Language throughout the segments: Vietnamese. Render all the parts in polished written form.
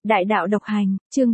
Đại đạo độc hành, chương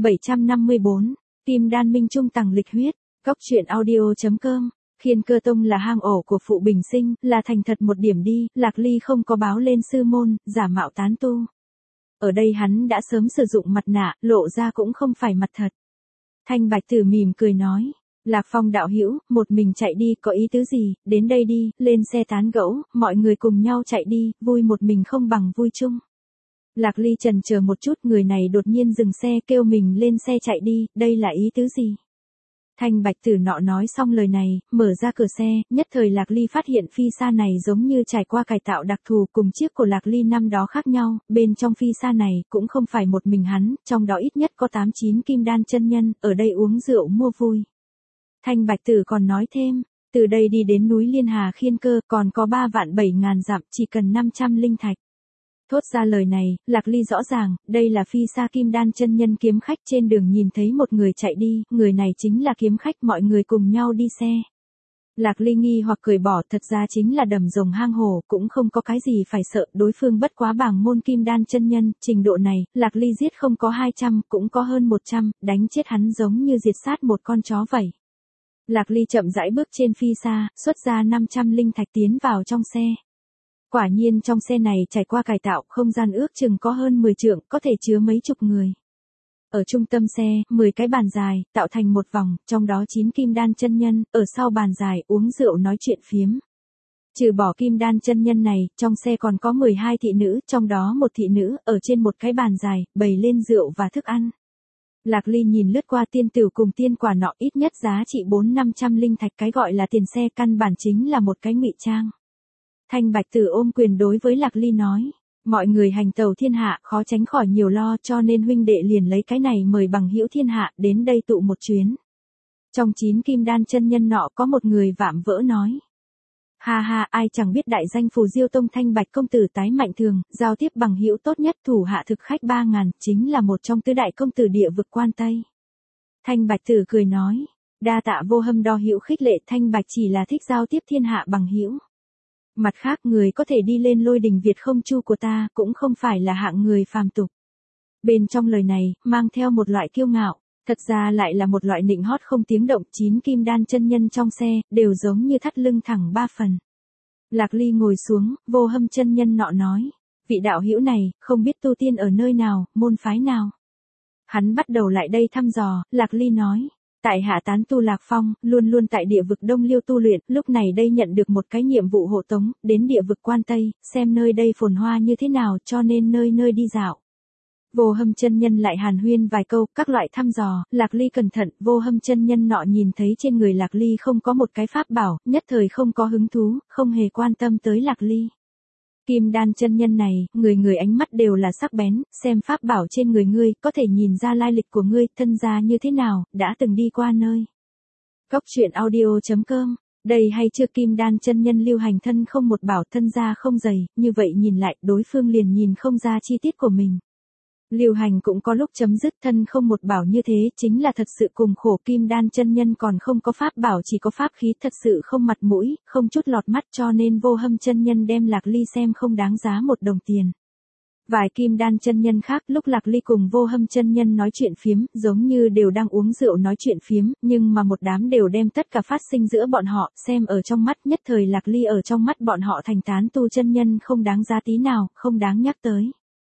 754, Kim Đan Minh Trung tầng lịch huyết, Cốc truyện audio.com. Khiên Cơ Tông là hang ổ của Phụ Bình Sinh, là thành thật một điểm đi, Lạc Ly không có báo lên sư môn, giả mạo tán tu. Ở đây hắn đã sớm sử dụng mặt nạ, lộ ra cũng không phải mặt thật. Thanh Bạch Tử mỉm cười nói, Lạc Phong đạo hữu, một mình chạy đi có ý tứ gì, đến đây đi, lên xe tán gẫu, mọi người cùng nhau chạy đi, vui một mình không bằng vui chung. Lạc Ly chần chờ một chút, người này đột nhiên dừng xe kêu mình lên xe chạy đi, đây là ý tứ gì? Thanh Bạch Tử nọ nói xong lời này, mở ra cửa xe, nhất thời Lạc Ly phát hiện phi sa này giống như trải qua cải tạo đặc thù cùng chiếc của Lạc Ly năm đó khác nhau, bên trong phi sa này cũng không phải một mình hắn, trong đó ít nhất có 8-9 kim đan chân nhân, ở đây uống rượu mua vui. Thanh Bạch Tử còn nói thêm, từ đây đi đến núi Liên Hà Khiên Cơ còn có 3.700.000 dặm, chỉ cần 500 linh thạch. Thốt ra lời này, Lạc Ly rõ ràng, đây là phi sa kim đan chân nhân kiếm khách trên đường nhìn thấy một người chạy đi, người này chính là kiếm khách, mọi người cùng nhau đi xe. Lạc Ly nghi hoặc cười bỏ, thật ra chính là đầm rồng hang hổ, cũng không có cái gì phải sợ, đối phương bất quá bảng môn kim đan chân nhân, trình độ này, Lạc Ly giết không có 200, cũng có hơn 100, đánh chết hắn giống như diệt sát một con chó vậy. Lạc Ly chậm rãi bước trên phi sa, xuất ra 500 linh thạch tiến vào trong xe. Quả nhiên trong xe này trải qua cải tạo, không gian ước chừng có hơn 10 trượng, có thể chứa mấy chục người. Ở trung tâm xe, 10 cái bàn dài, tạo thành một vòng, trong đó 9 kim đan chân nhân, ở sau bàn dài, uống rượu nói chuyện phiếm. Trừ bỏ kim đan chân nhân này, trong xe còn có 12 thị nữ, trong đó một thị nữ, ở trên một cái bàn dài, bày lên rượu và thức ăn. Lạc Ly nhìn lướt qua tiên tử cùng tiên quả nọ, ít nhất giá trị 400-500 linh thạch, cái gọi là tiền xe căn bản chính là một cái ngụy trang. Thanh Bạch Tử ôm quyền đối với Lạc Ly nói, mọi người hành tàu thiên hạ khó tránh khỏi nhiều lo, cho nên huynh đệ liền lấy cái này mời bằng hữu thiên hạ đến đây tụ một chuyến. Trong 9 kim đan chân nhân nọ có một người vạm vỡ nói, ha ha, ai chẳng biết đại danh Phù Diêu Tông Thanh Bạch công tử tái mạnh thường, giao tiếp bằng hữu tốt nhất, thủ hạ thực khách 3.000, chính là một trong tứ đại công tử địa vực Quan Tây. Thanh Bạch Tử cười nói, đa tạ vô hâm đo hữu khích lệ, Thanh Bạch chỉ là thích giao tiếp thiên hạ bằng hữu. Mặt khác, người có thể đi lên Lôi Đình Việt không chu của ta, cũng không phải là hạng người phàm tục. Bên trong lời này, mang theo một loại kiêu ngạo, thật ra lại là một loại nịnh hót không tiếng động. 9 kim đan chân nhân trong xe, đều giống như thắt lưng thẳng 3 phần. Lạc Ly ngồi xuống, vô hâm chân nhân nọ nói, vị đạo hữu này, không biết tu tiên ở nơi nào, môn phái nào. Hắn bắt đầu lại đây thăm dò, Lạc Ly nói, tại hạ tán tu Lạc Phong, luôn luôn tại địa vực Đông Liêu tu luyện, lúc này đây nhận được một cái nhiệm vụ hộ tống, đến địa vực Quan Tây, xem nơi đây phồn hoa như thế nào, cho nên nơi nơi đi dạo. Vô hâm chân nhân lại hàn huyên vài câu, các loại thăm dò, Lạc Ly cẩn thận, vô hâm chân nhân nọ nhìn thấy trên người Lạc Ly không có một cái pháp bảo, nhất thời không có hứng thú, không hề quan tâm tới Lạc Ly. Kim đan chân nhân này, người ánh mắt đều là sắc bén, xem pháp bảo trên người ngươi, có thể nhìn ra lai lịch của ngươi, thân gia như thế nào, đã từng đi qua nơi. Cốc truyện audio.com, đây hay chưa, kim đan chân nhân lưu hành thân không một bảo, thân gia không dày, như vậy nhìn lại, đối phương liền nhìn không ra chi tiết của mình. Lưu hành cũng có lúc chấm dứt, thân không một bảo như thế, chính là thật sự cùng khổ. Kim đan chân nhân còn không có pháp bảo, chỉ có pháp khí, thật sự không mặt mũi, không chút lọt mắt, cho nên vô hâm chân nhân đem Lạc Ly xem không đáng giá một đồng tiền. Vài kim đan chân nhân khác, lúc Lạc Ly cùng vô hâm chân nhân nói chuyện phiếm, giống như đều đang uống rượu nói chuyện phiếm, nhưng mà một đám đều đem tất cả phát sinh giữa bọn họ, xem ở trong mắt, nhất thời Lạc Ly ở trong mắt bọn họ thành tán tu chân nhân không đáng giá tí nào, không đáng nhắc tới.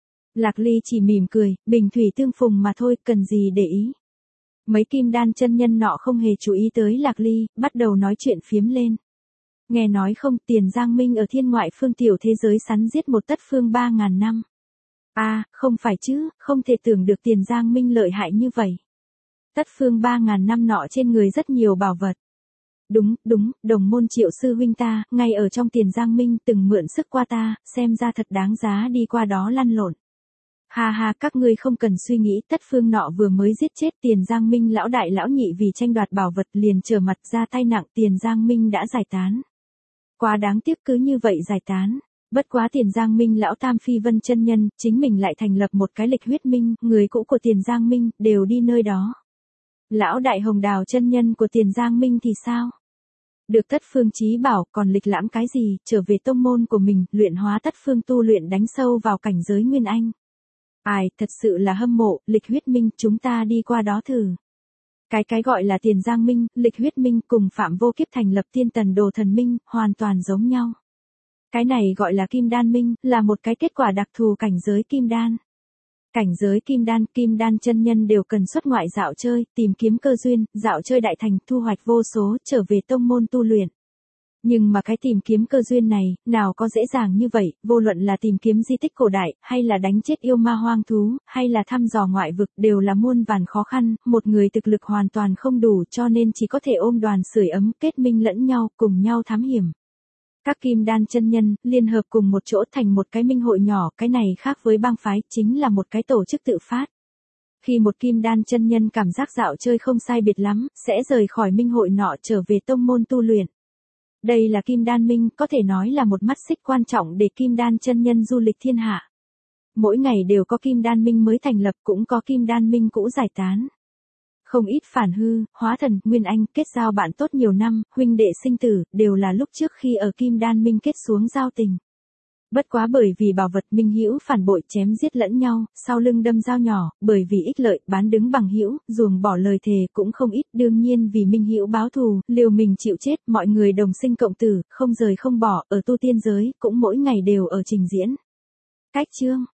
Lạc Ly chỉ mỉm cười, bình thủy tương phùng mà thôi, cần gì để ý. Mấy kim đan chân nhân nọ không hề chú ý tới Lạc Ly, bắt đầu nói chuyện phiếm lên. Nghe nói không, Tiền Giang Minh ở thiên ngoại phương tiểu thế giới sắn giết một tất phương 3.000 năm. Không phải chứ, không thể tưởng được Tiền Giang Minh lợi hại như vậy. Tất phương 3.000 năm nọ trên người rất nhiều bảo vật. Đúng, đồng môn Triệu sư huynh ta, ngay ở trong Tiền Giang Minh từng mượn sức qua ta, xem ra thật đáng giá đi qua đó lăn lộn. Ha ha, các ngươi không cần suy nghĩ, tất phương nọ vừa mới giết chết Tiền Giang Minh lão đại lão nhị vì tranh đoạt bảo vật liền trở mặt ra tay nặng, Tiền Giang Minh đã giải tán. Quá đáng tiếc, cứ như vậy giải tán. Bất quá Tiền Giang Minh lão tam phi vân chân nhân, chính mình lại thành lập một cái lịch huyết minh, người cũ của Tiền Giang Minh, đều đi nơi đó. Lão đại hồng đào chân nhân của Tiền Giang Minh thì sao? Được tất phương chí bảo, còn lịch lãm cái gì, trở về tông môn của mình, luyện hóa tất phương tu luyện đánh sâu vào cảnh giới Nguyên Anh. Ai, thật sự là hâm mộ, lịch huyết minh, chúng ta đi qua đó thử. Cái gọi là Tiền Giang Minh, lịch huyết minh cùng Phạm Vô Kiếp thành lập Tiên Tần Đồ Thần Minh, hoàn toàn giống nhau. Cái này gọi là Kim Đan Minh, là một cái kết quả đặc thù cảnh giới Kim Đan. Cảnh giới Kim Đan chân nhân đều cần xuất ngoại dạo chơi, tìm kiếm cơ duyên, dạo chơi đại thành, thu hoạch vô số, trở về tông môn tu luyện. Nhưng mà cái tìm kiếm cơ duyên này, nào có dễ dàng như vậy, vô luận là tìm kiếm di tích cổ đại, hay là đánh chết yêu ma hoang thú, hay là thăm dò ngoại vực, đều là muôn vàn khó khăn, một người thực lực hoàn toàn không đủ cho nên chỉ có thể ôm đoàn sưởi ấm, kết minh lẫn nhau, cùng nhau thám hiểm. Các kim đan chân nhân, liên hợp cùng một chỗ thành một cái minh hội nhỏ, cái này khác với bang phái, chính là một cái tổ chức tự phát. Khi một kim đan chân nhân cảm giác dạo chơi không sai biệt lắm, sẽ rời khỏi minh hội nọ trở về tông môn tu luyện. Đây là Kim Đan Minh, có thể nói là một mắt xích quan trọng để Kim Đan chân nhân du lịch thiên hạ. Mỗi ngày đều có Kim Đan Minh mới thành lập, cũng có Kim Đan Minh cũ giải tán. Không ít phản hư, hóa thần, nguyên anh, kết giao bạn tốt nhiều năm, huynh đệ sinh tử, đều là lúc trước khi ở Kim Đan Minh kết xuống giao tình. Bất quá bởi vì bảo vật minh hữu phản bội chém giết lẫn nhau, sau lưng đâm dao nhỏ, bởi vì ích lợi, bán đứng bằng hữu, ruồng bỏ lời thề cũng không ít, đương nhiên vì minh hữu báo thù, liều mình chịu chết, mọi người đồng sinh cộng tử, không rời không bỏ, ở tu tiên giới, cũng mỗi ngày đều ở trình diễn. Cách chương